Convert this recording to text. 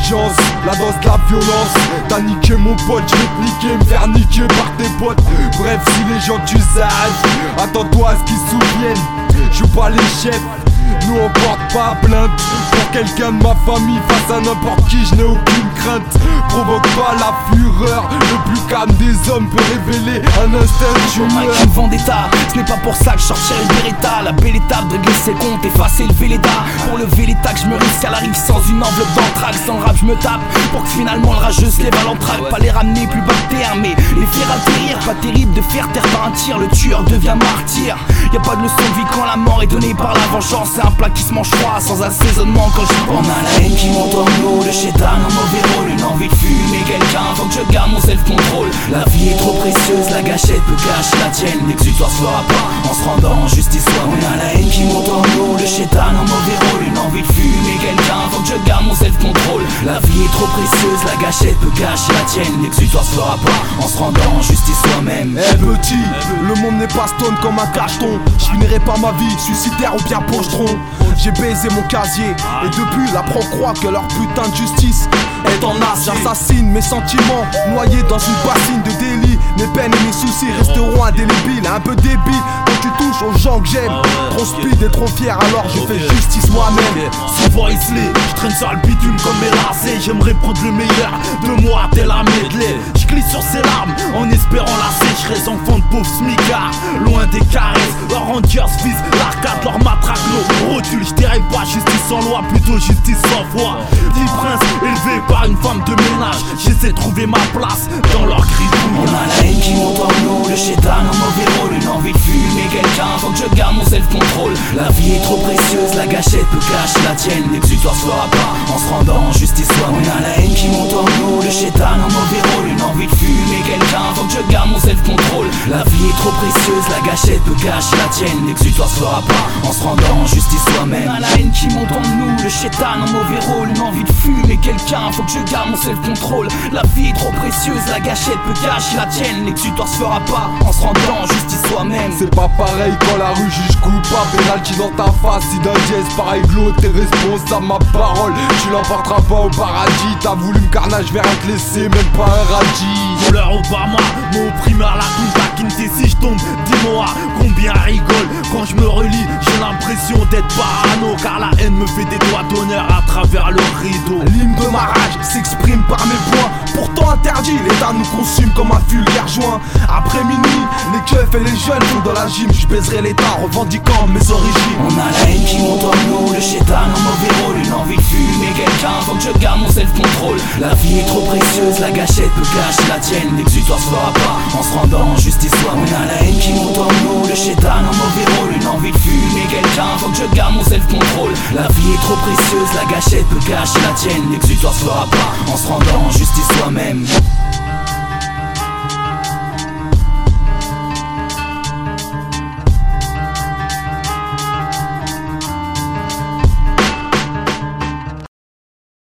L'intelligence, la dose de la violence. T'as niqué mon pote, je vais te niquer, me faire niquer par tes potes. Bref, si les gens tu sages, attends-toi à ce qu'ils se souviennent. Joue pas les chefs, nous on porte pas plainte pour quelqu'un de ma famille. Face à n'importe qui, je n'ai aucune crainte. Provoque pas la fureur, le plus calme des hommes peut révéler un instinct tueur. Une vendetta, ce n'est pas pour ça que je sortirai le Beretta. La belle étape de régler ses comptes, effacer le Véleda. Pour lever les tacs, je me risque à la rive sans une enveloppe d'anthrax. Dans le rap, je me tape pour que finalement le rageux se lève à l'entraque. Pas les ramener plus bas de terre, mais les faire atterrir. Pas terrible de faire taire par un tir, le tueur devient martyr. Y'a pas de leçon de vie quand la mort est donnée par la vengeance. C'est un plat qui se mange froid, sans assaisonnement quand j'y pense. On a la haine qui monte en nous, le chétan en mauvais rôle. Une envie de fumer quelqu'un, faut que je garde mon self-control. La vie est trop précieuse, la gâchette peut cacher la tienne. L'exutoire se fera pas en se rendant en justice soi-même. On a la haine qui monte en nous, le chétan en mauvais rôle. Une envie de fumer quelqu'un, faut que je garde mon self-control. La vie est trop précieuse, la gâchette peut cacher la tienne. L'exutoire se fera pas en se rendant en justice soi-même. Eh petit, le monde n'est pas stone comme un cacheton. Je finirai pas ma vie suicidaire ou bien pochetron. J'ai baisé mon casier et depuis la pro croit que leur putain de justice est en as. J'assassine mes sentiments noyés dans une bassine de délit. Mes peines et mes soucis resteront indélébiles. Un peu débile quand tu touches aux gens que j'aime. Trop speed et trop fier alors je fais justice moi-même. Souvent isolé, je traîne sur le bitume comme mes lacets. J'aimerais prendre le meilleur de moi tel la medley. Je glisse sur ses larmes en espérant la sécheresse. Enfant de pauvres smicards, loin des caresses. Leurs rangers visent l'arcade, leur matraque, nos rotules. Je dirais pas justice sans loi, plutôt justice sans foi. Petit prince élevé par une femme de ménage, j'essaie de trouver ma place dans leur gribouille. On a la haine qui monte en nous, le chétan en mauvais rôle. Une envie de fumer quelqu'un, faut que je garde mon self-control. La vie est trop précieuse, la gâchette peut cacher la tienne. L'exutoire se fera pas en se rendant en justice soi-même. On a la haine qui monte en nous, le chétan en mauvais rôle. Une envie de fumer quelqu'un, faut que je garde mon self-control. La vie est trop précieuse, la gâchette peut cacher la tienne. L'exutoire se fera pas en se rendant en justice soi-même. On a la haine qui monte en nous, le chétan en mauvais rôle. Une envie de fumer quelqu'un, faut que je garde mon self-control. La vie est trop précieuse, la gâchette peut cacher la tienne. L'exutoire se fera pas en se rendant en justice soi-même. C'est pas pareil quand la rue juge coupable. Penalty dans ta face, si d'un dièse pareil que l'autre. T'es responsable, ma parole, tu l'emporteras pas au paradis. T'as voulu me carnage, je vais rien te laisser, même pas un radis. Voleur Obama, mon opprimeur la compte si je tombe, dis-moi combien rigole. Quand je me relis, j'ai l'impression d'être parano, car la haine me fait des doigts d'honneur à travers le rideau. L'hymne de ma rage s'exprime par mes points, pourtant interdit, l'État nous consume comme un vulgaire joint. Après minuit, les keufs et les jeunes vont dans la gym. Je baiserai l'État revendiquant mes origines. On a la haine qui monte en nous, le chétan en mauvais rôle. Une envie de fumer quelqu'un, faut que je garde mon self-control. La vie est trop précieuse, la gâchette peut cacher la tienne. L'exutoire se fera pas en se rendant en justice soi-même. On a la haine qui monte en nous, le chétan en mauvais rôle. Une envie de fumer quelqu'un, faut que je garde mon self-control. La vie est trop précieuse, la gâchette peut cacher la tienne. L'exutoire se fera pas en se rendant en justice soi-même.